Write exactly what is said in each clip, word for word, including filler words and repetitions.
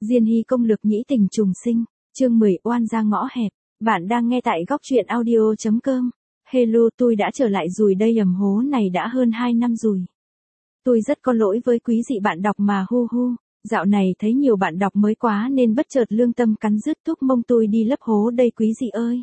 Diên hy công lược nhĩ tình trùng sinh, chương mười oan ra ngõ hẹp. Bạn đang nghe tại góc truyện audio chấm com. Hello, tôi đã trở lại rồi đây, ầm hố này đã hơn hai năm rồi. Tôi rất có lỗi với quý vị bạn đọc mà hu hu. Dạo này thấy nhiều bạn đọc mới quá nên bất chợt lương tâm cắn rứt thúc mông tôi đi lấp hố đây quý vị ơi.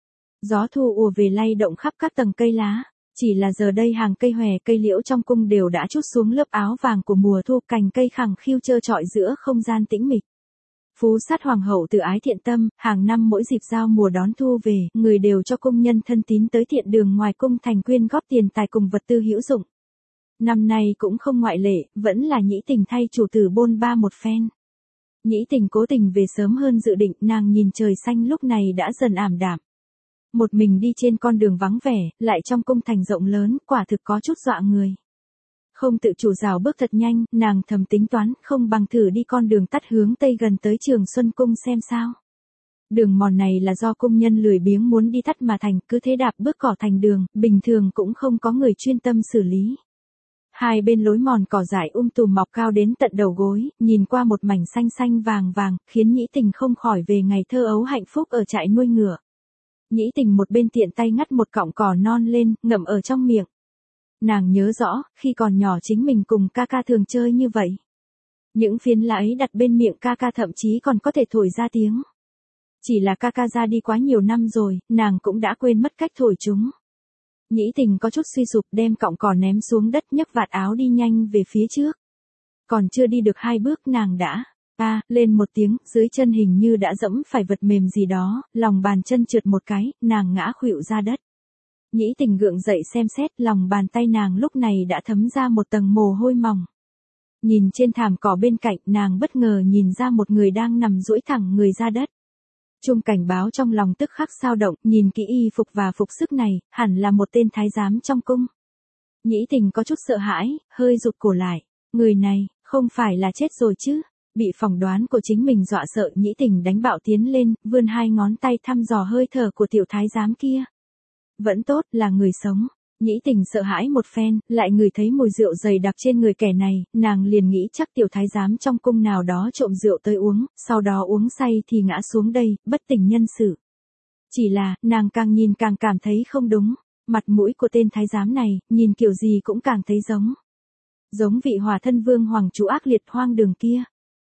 Gió thu ùa về lay động khắp các tầng cây lá. Chỉ là giờ đây hàng cây hòe cây liễu trong cung đều đã trút xuống lớp áo vàng của mùa thu, cành cây khẳng khiu trơ trọi giữa không gian tĩnh mịch. Phú sát hoàng hậu từ ái thiện tâm, hàng năm mỗi dịp giao mùa đón thu về, người đều cho công nhân thân tín tới thiện đường ngoài cung thành quyên góp tiền tài cùng vật tư hữu dụng. Năm nay cũng không ngoại lệ, vẫn là nhĩ tình thay chủ tử bôn ba một phen. Nhĩ tình cố tình về sớm hơn dự định, nàng nhìn trời xanh lúc này đã dần ảm đạm. Một mình đi trên con đường vắng vẻ, lại trong cung thành rộng lớn, quả thực có chút dọa người. Không tự chủ rào bước thật nhanh, nàng thầm tính toán, không bằng thử đi con đường tắt hướng tây gần tới Trường Xuân Cung xem sao. Đường mòn này là do công nhân lười biếng muốn đi tắt mà thành, cứ thế đạp bước cỏ thành đường, bình thường cũng không có người chuyên tâm xử lý. Hai bên lối mòn cỏ dại um tùm mọc cao đến tận đầu gối, nhìn qua một mảnh xanh xanh vàng vàng, khiến nhĩ tình không khỏi về ngày thơ ấu hạnh phúc ở trại nuôi ngựa. Nhĩ tình một bên tiện tay ngắt một cọng cỏ non lên, ngậm ở trong miệng. Nàng nhớ rõ, khi còn nhỏ chính mình cùng ca ca thường chơi như vậy. Những phiến lá ấy đặt bên miệng ca ca thậm chí còn có thể thổi ra tiếng. Chỉ là ca ca ra đi quá nhiều năm rồi, nàng cũng đã quên mất cách thổi chúng. Nhĩ tình có chút suy sụp, đem cọng cỏ ném xuống đất, nhấc vạt áo đi nhanh về phía trước. Còn chưa đi được hai bước nàng đã a lên một tiếng, dưới chân hình như đã dẫm phải vật mềm gì đó, lòng bàn chân trượt một cái, nàng ngã khuỵu ra đất. Nhĩ tình gượng dậy xem xét, lòng bàn tay nàng lúc này đã thấm ra một tầng mồ hôi mỏng. Nhìn trên thảm cỏ bên cạnh, nàng bất ngờ nhìn ra một người đang nằm duỗi thẳng người ra đất. Chuông cảnh báo trong lòng tức khắc sao động, nhìn kỹ y phục và phục sức này, hẳn là một tên thái giám trong cung. Nhĩ tình có chút sợ hãi, hơi rụt cổ lại. Người này, không phải là chết rồi chứ? Bị phỏng đoán của chính mình dọa sợ, nhĩ tình đánh bạo tiến lên, vươn hai ngón tay thăm dò hơi thở của tiểu thái giám kia. Vẫn tốt, là người sống. Nhĩ tình sợ hãi một phen, lại ngửi thấy mùi rượu dày đặc trên người kẻ này, nàng liền nghĩ chắc tiểu thái giám trong cung nào đó trộm rượu tới uống, sau đó uống say thì ngã xuống đây, bất tỉnh nhân sự. Chỉ là, nàng càng nhìn càng cảm thấy không đúng, mặt mũi của tên thái giám này, nhìn kiểu gì cũng càng thấy giống. Giống vị Hòa Thân Vương hoàng chủ ác liệt hoang đường kia.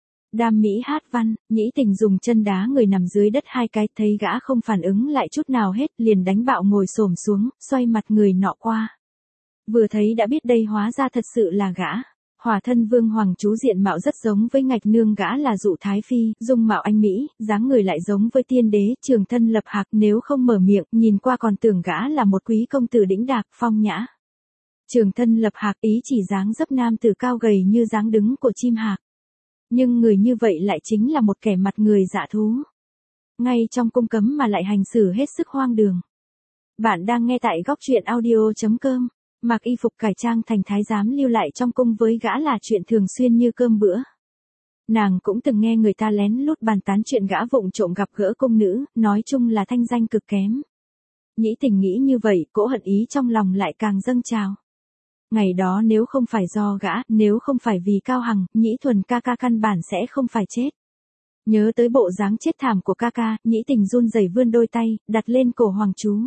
Đam mỹ hát văn, nhĩ tình dùng chân đá người nằm dưới đất hai cái, thấy gã không phản ứng lại chút nào hết, liền đánh bạo ngồi xổm xuống, xoay mặt người nọ qua. Vừa thấy đã biết đây hóa ra thật sự là gã. Hòa Thân Vương hoàng chú diện mạo rất giống với ngạch nương gã là Dụ Thái Phi, dung mạo anh mỹ, dáng người lại giống với tiên đế, Trường Thân Lập Hạc, nếu không mở miệng, nhìn qua còn tưởng gã là một quý công tử đĩnh đạc, phong nhã. Trường Thân Lập Hạc ý chỉ dáng dấp nam tử cao gầy như dáng đứng của chim hạc. Nhưng người như vậy lại chính là một kẻ mặt người dạ thú. Ngay trong cung cấm mà lại hành xử hết sức hoang đường. Bạn đang nghe tại góc truyện audio chấm com. Mặc y phục cải trang thành thái giám lưu lại trong cung với gã là chuyện thường xuyên như cơm bữa. Nàng cũng từng nghe người ta lén lút bàn tán chuyện gã vụng trộm gặp gỡ cung nữ, nói chung là thanh danh cực kém. Nhĩ tình nghĩ như vậy, cỗ hận ý trong lòng lại càng dâng trào. Ngày đó nếu không phải do gã, nếu không phải vì Cao Hằng, Nhĩ Thuần ca ca căn bản sẽ không phải chết. Nhớ tới bộ dáng chết thảm của ca ca, nhĩ tình run rẩy vươn đôi tay, đặt lên cổ hoàng chú.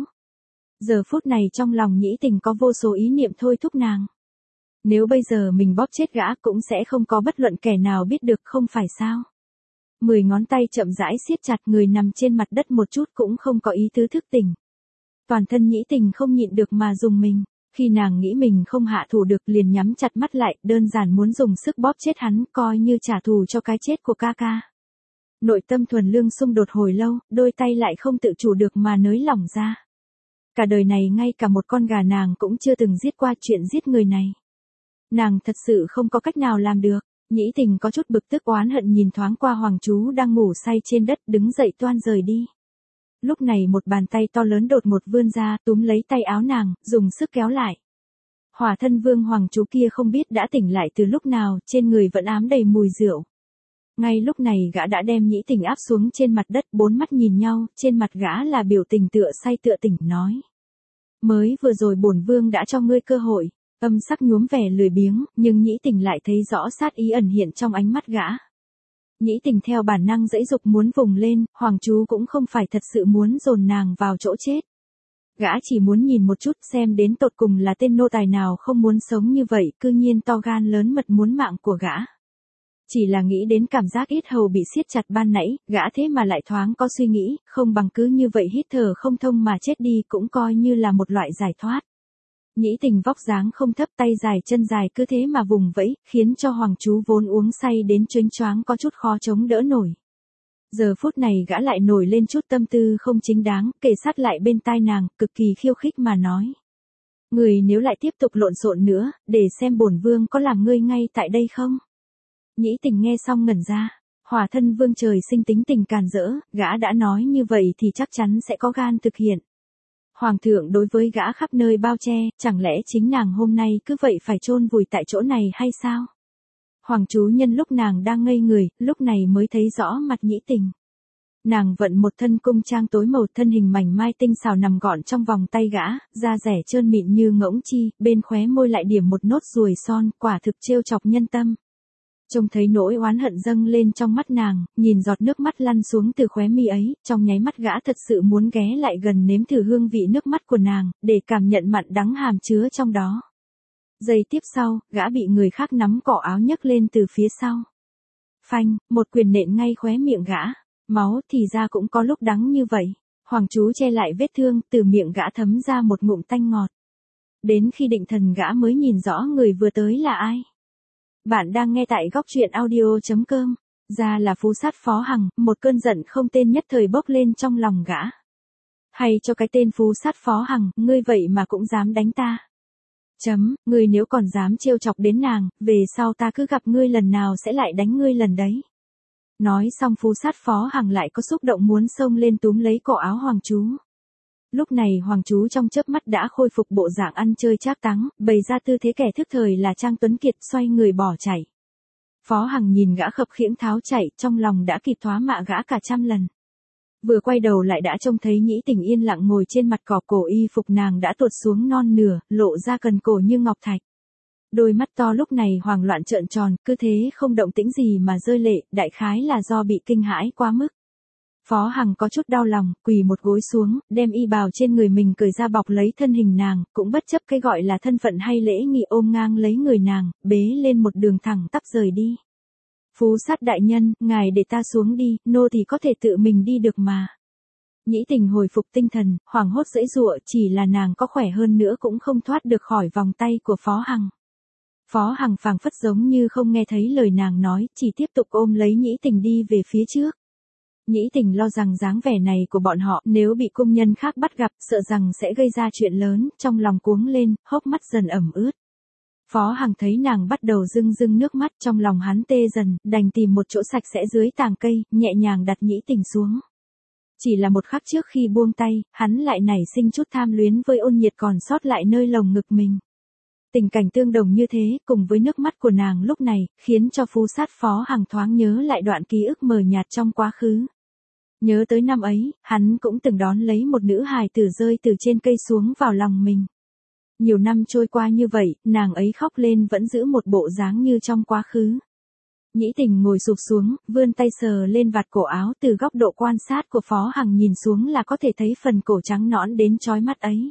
Giờ phút này trong lòng nhĩ tình có vô số ý niệm thôi thúc nàng. Nếu bây giờ mình bóp chết gã cũng sẽ không có bất luận kẻ nào biết được, không phải sao. Mười ngón tay chậm rãi siết chặt, người nằm trên mặt đất một chút cũng không có ý tứ thức tỉnh. Toàn thân nhĩ tình không nhịn được mà dùng mình. Khi nàng nghĩ mình không hạ thủ được liền nhắm chặt mắt lại, đơn giản muốn dùng sức bóp chết hắn, coi như trả thù cho cái chết của ca ca. Nội tâm thuần lương xung đột hồi lâu, đôi tay lại không tự chủ được mà nới lỏng ra. Cả đời này ngay cả một con gà nàng cũng chưa từng giết qua, chuyện giết người này. Nàng thật sự không có cách nào làm được. Nhĩ tình có chút bực tức oán hận nhìn thoáng qua hoàng chú đang ngủ say trên đất, đứng dậy toan rời đi. Lúc này một bàn tay to lớn đột ngột vươn ra, túm lấy tay áo nàng, dùng sức kéo lại. Hòa Thân Vương hoàng chú kia không biết đã tỉnh lại từ lúc nào, trên người vẫn ám đầy mùi rượu. Ngay lúc này gã đã đem nhĩ tình áp xuống trên mặt đất, bốn mắt nhìn nhau, trên mặt gã là biểu tình tựa say tựa tỉnh, nói. Mới vừa rồi bổn vương đã cho ngươi cơ hội, âm sắc nhuốm vẻ lười biếng, nhưng nhĩ tình lại thấy rõ sát ý ẩn hiện trong ánh mắt gã. Nhĩ Tình theo bản năng giãy giục muốn vùng lên, Hoàng chú cũng không phải thật sự muốn dồn nàng vào chỗ chết. Gã chỉ muốn nhìn một chút xem đến tột cùng là tên nô tài nào không muốn sống như vậy, cư nhiên to gan lớn mật muốn mạng của gã. Chỉ là nghĩ đến cảm giác yết hầu bị siết chặt ban nãy, gã thế mà lại thoáng có suy nghĩ, không bằng cứ như vậy hít thở không thông mà chết đi cũng coi như là một loại giải thoát. Nhĩ Tình vóc dáng không thấp, tay dài chân dài cứ thế mà vùng vẫy, khiến cho Hoàng chú vốn uống say đến choáng choáng có chút khó chống đỡ nổi. Giờ phút này gã lại nổi lên chút tâm tư không chính đáng, kề sát lại bên tai nàng, cực kỳ khiêu khích mà nói. Người nếu lại tiếp tục lộn xộn nữa, để xem bổn vương có làm ngươi ngay tại đây không? Nhĩ Tình nghe xong ngẩn ra, Hỏa Thân Vương trời sinh tính tình càn rỡ, gã đã nói như vậy thì chắc chắn sẽ có gan thực hiện. Hoàng thượng đối với gã khắp nơi bao che, chẳng lẽ chính nàng hôm nay cứ vậy phải chôn vùi tại chỗ này hay sao? Hoàng chú nhân lúc nàng đang ngây người, lúc này mới thấy rõ mặt Nhĩ Tình. Nàng vận một thân cung trang tối màu, thân hình mảnh mai tinh xảo nằm gọn trong vòng tay gã, da rẻ trơn mịn như ngỗng chi, bên khóe môi lại điểm một nốt ruồi son, quả thực trêu chọc nhân tâm. Trông thấy nỗi oán hận dâng lên trong mắt nàng, nhìn giọt nước mắt lăn xuống từ khóe mi ấy, trong nháy mắt gã thật sự muốn ghé lại gần nếm thử hương vị nước mắt của nàng, để cảm nhận mặn đắng hàm chứa trong đó. Giây tiếp sau, gã bị người khác nắm cổ áo nhấc lên từ phía sau. Phanh, một quyền nện ngay khóe miệng gã. Máu thì ra cũng có lúc đắng như vậy. Hoàng chú che lại vết thương, từ miệng gã thấm ra một ngụm tanh ngọt. Đến khi định thần gã mới nhìn rõ người vừa tới là ai. Bạn đang nghe tại góc truyện audio chấm com. Ra là Phú Sát Phó Hằng, một cơn giận không tên nhất thời bốc lên trong lòng gã. Hay cho cái tên Phú Sát Phó Hằng, ngươi vậy mà cũng dám đánh ta. Chấm, ngươi nếu còn dám trêu chọc đến nàng, về sau ta cứ gặp ngươi lần nào sẽ lại đánh ngươi lần đấy. Nói xong Phú Sát Phó Hằng lại có xúc động muốn xông lên túm lấy cổ áo Hoàng chú. Lúc này Hoàng chú trong chớp mắt đã khôi phục bộ dạng ăn chơi trác táng, bày ra tư thế kẻ thức thời là Trang Tuấn Kiệt, xoay người bỏ chạy. Phó Hằng nhìn gã khập khiễng tháo chạy, trong lòng đã kịp thoá mạ gã cả trăm lần. Vừa quay đầu lại đã trông thấy Nhĩ Tình yên lặng ngồi trên mặt cỏ, cổ y phục nàng đã tuột xuống non nửa, lộ ra cần cổ như ngọc thạch. Đôi mắt to lúc này hoảng loạn trợn tròn, cứ thế không động tĩnh gì mà rơi lệ, đại khái là do bị kinh hãi quá mức. Phó Hằng có chút đau lòng, quỳ một gối xuống, đem y bào trên người mình cởi ra bọc lấy thân hình nàng, cũng bất chấp cái gọi là thân phận hay lễ nghi, ôm ngang lấy người nàng, bế lên một đường thẳng tắp rời đi. Phú Sát đại nhân, ngài để ta xuống đi, nô thì có thể tự mình đi được mà. Nhĩ Tình hồi phục tinh thần, hoảng hốt giãy giụa, chỉ là nàng có khỏe hơn nữa cũng không thoát được khỏi vòng tay của Phó Hằng. Phó Hằng phảng phất giống như không nghe thấy lời nàng nói, chỉ tiếp tục ôm lấy Nhĩ Tình đi về phía trước. Nhĩ Tình lo rằng dáng vẻ này của bọn họ nếu bị cung nhân khác bắt gặp, sợ rằng sẽ gây ra chuyện lớn, trong lòng cuống lên, hốc mắt dần ẩm ướt. Phó Hằng thấy nàng bắt đầu rưng rưng nước mắt, trong lòng hắn tê dần, đành tìm một chỗ sạch sẽ dưới tàng cây, nhẹ nhàng đặt Nhĩ Tình xuống. Chỉ là một khắc trước khi buông tay, hắn lại nảy sinh chút tham luyến với ôn nhiệt còn sót lại nơi lồng ngực mình. Tình cảnh tương đồng như thế, cùng với nước mắt của nàng lúc này, khiến cho Phú Sát Phó Hằng thoáng nhớ lại đoạn ký ức mờ nhạt trong quá khứ. Nhớ tới năm ấy, hắn cũng từng đón lấy một nữ hài tử rơi từ trên cây xuống vào lòng mình. Nhiều năm trôi qua như vậy, nàng ấy khóc lên vẫn giữ một bộ dáng như trong quá khứ. Nhĩ Tình ngồi sụp xuống, vươn tay sờ lên vạt cổ áo, từ góc độ quan sát của Phó Hằng nhìn xuống là có thể thấy phần cổ trắng nõn đến chói mắt ấy.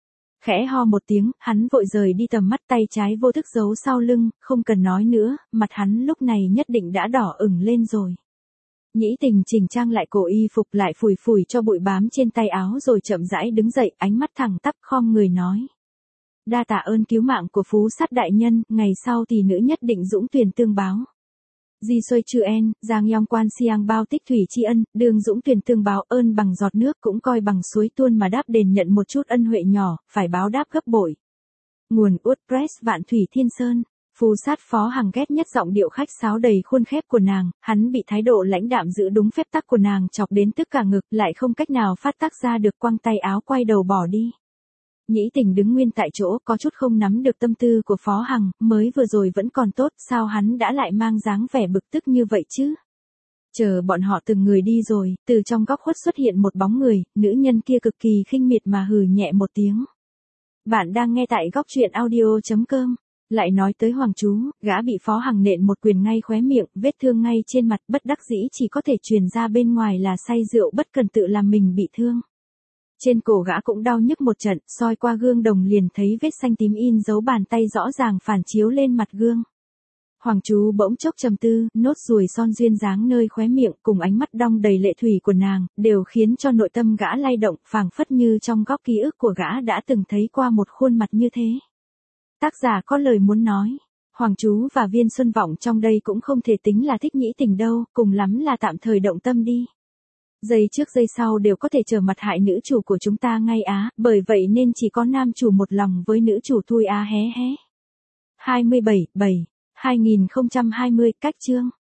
Khẽ ho một tiếng, hắn vội rời đi tầm mắt, tay trái vô thức giấu sau lưng, không cần nói nữa, mặt hắn lúc này nhất định đã đỏ ửng lên rồi. Nhĩ Tình chỉnh trang lại cổ y phục, lại phủi phủi cho bụi bám trên tay áo rồi chậm rãi đứng dậy, ánh mắt thẳng tắp khom người nói. Đa tạ ơn cứu mạng của Phú Sát đại nhân, ngày sau thì nữ nhất định dũng tuyển tương báo. Di xuôi chư en, giang yong quan siang bao tích thủy tri ân, đường dũng tuyển tương báo, ơn bằng giọt nước cũng coi bằng suối tuôn mà đáp đền, nhận một chút ân huệ nhỏ, phải báo đáp gấp bội. Nguồn WordPress Vạn Thủy Thiên Sơn. Phú Sát Phó Hằng ghét nhất giọng điệu khách sáo đầy khuôn khép của nàng, hắn bị thái độ lãnh đạm giữ đúng phép tắc của nàng chọc đến tức cả ngực, lại không cách nào phát tác ra được, quăng tay áo quay đầu bỏ đi. Nhĩ Tình đứng nguyên tại chỗ, có chút không nắm được tâm tư của Phó Hằng, mới vừa rồi vẫn còn tốt, sao hắn đã lại mang dáng vẻ bực tức như vậy chứ? Chờ bọn họ từng người đi rồi, từ trong góc khuất xuất hiện một bóng người, nữ nhân kia cực kỳ khinh miệt mà hừ nhẹ một tiếng. Bạn đang nghe tại góc truyện audio chấm com. Lại nói tới Hoàng chú, gã bị Phó Hằng nện một quyền ngay khóe miệng, vết thương ngay trên mặt, bất đắc dĩ chỉ có thể truyền ra bên ngoài là say rượu bất cần tự làm mình bị thương. Trên cổ gã cũng đau nhức một trận, soi qua gương đồng liền thấy vết xanh tím in dấu bàn tay rõ ràng phản chiếu lên mặt gương. Hoàng chú bỗng chốc trầm tư, nốt ruồi son duyên dáng nơi khóe miệng cùng ánh mắt đong đầy lệ thủy của nàng, đều khiến cho nội tâm gã lay động, phảng phất như trong góc ký ức của gã đã từng thấy qua một khuôn mặt như thế. Tác giả có lời muốn nói, Hoàng chú và Viên Xuân Vọng trong đây cũng không thể tính là thích nhĩ tình đâu, cùng lắm là tạm thời động tâm đi. Giây trước giây sau đều có thể trở mặt hại nữ chủ của chúng ta ngay á, bởi vậy nên chỉ có nam chủ một lòng với nữ chủ thôi á hé hé. hai mươi bảy, bảy, hai nghìn không trăm hai mươi, cách chương.